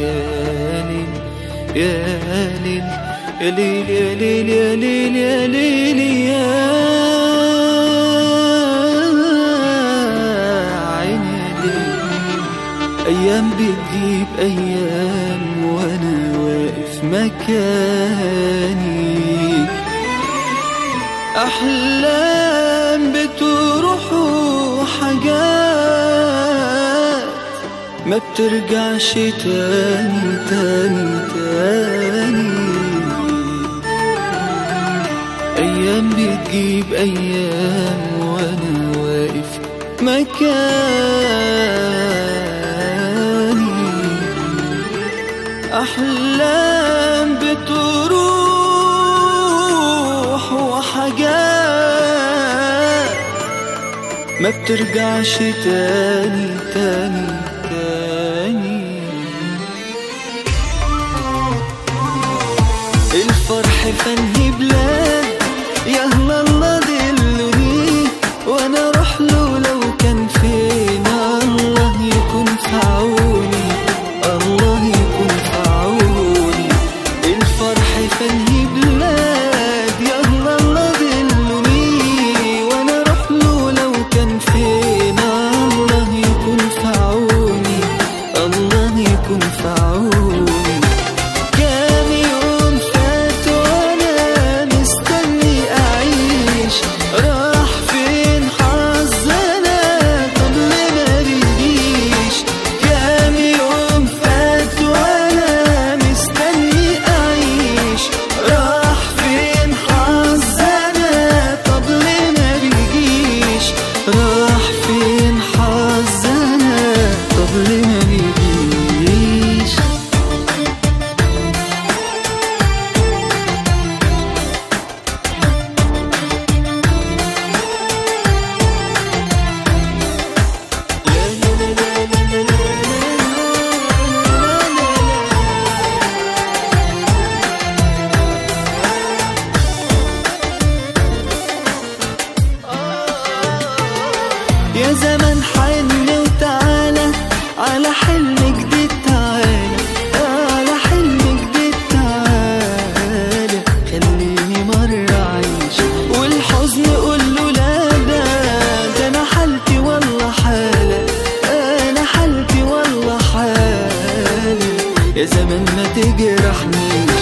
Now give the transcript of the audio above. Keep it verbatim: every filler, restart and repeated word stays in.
يا ليل يا ليل يا ليل يا ليل يا ليل يا عيني يا ليل. أيام بتجيب أيام وأنا واقف مكاني، أحلام بتروح وحاجات ما بترجعش تاني تاني تاني. أيام بتجيب أيام وأنا واقف مكاني، أحلام بتروح وحاجات ما بترجعش تاني تاني تاني. الفرح فني بلاد يهلا الله دلوني وانا اروح له لو كان فينا. الله يكون في عوني، الله يكون في عوني. الفرح فني بلاد يهلا الله دلوني وانا اروح له لو كان فينا. الله يكون في عوني، الله يكون في عوني. كام يوم فات وانا مستني اعيش، راح فين حظنا طب ليه ما بيجيش. كام يوم فات وانا مستني اعيش، راح فين حظنا طب ليه ما بيجيش. راح فين حظنا طب ليه ما بيجيش. يا زمان حن وتعالى على حلم جديد، تعالى على حلم جديد، تعالى خليني مرة أعيش. والحزن قوله لا، ده ده أنا حالتي والله حالة، أنا حالتي والله حالة. يا زمان ما تجرحني